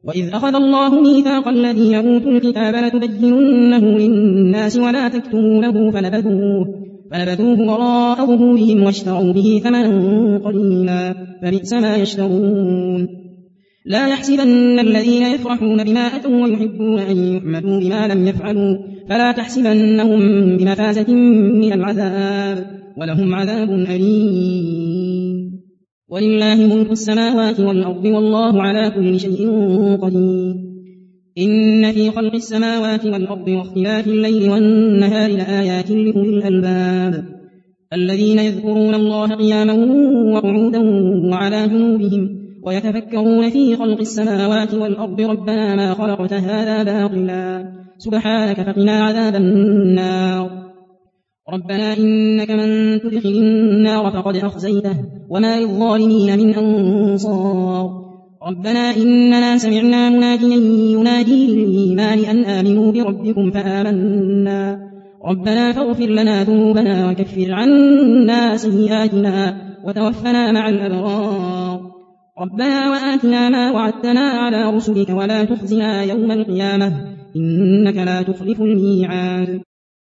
وإذ أخذ الله ميثاق الذين أوتوا الكتاب لتبيننه للناس ولا تكتمونه فنبذوه وراء ظهورهم واشتروا به ثمنا قليلا فبئس ما يشترون. لا يحسبن الذين يفرحون بما أتوا ويحبون أن يحمدوا بما لم يفعلوا فلا تحسبنهم بمفازة من العذاب ولهم عذاب أليم. ولله ملك السماوات والأرض والله على كل شيء قدير. إن في خلق السماوات والأرض واختلاف الليل والنهار لآيات لأولي الألباب الذين يذكرون الله قياما وقعودا وعلى جنوبهم ويتفكرون في خلق السماوات والأرض ربنا ما خلقت هذا باطلا سبحانك فقنا عذاب النار. ربنا إنك من تدخل النار فقد أخزيته وما للظالمين من أنصار. ربنا إننا سمعنا مناديا ينادي للإيمان أن آمنوا بربكم فآمنا ربنا فاغفر لنا ذنوبنا وكفر عنا سيئاتنا وتوفنا مع الأبرار. ربنا وآتنا ما وعدتنا على رسلك ولا تخزنا يوم القيامة إنك لا تخلف الميعاد.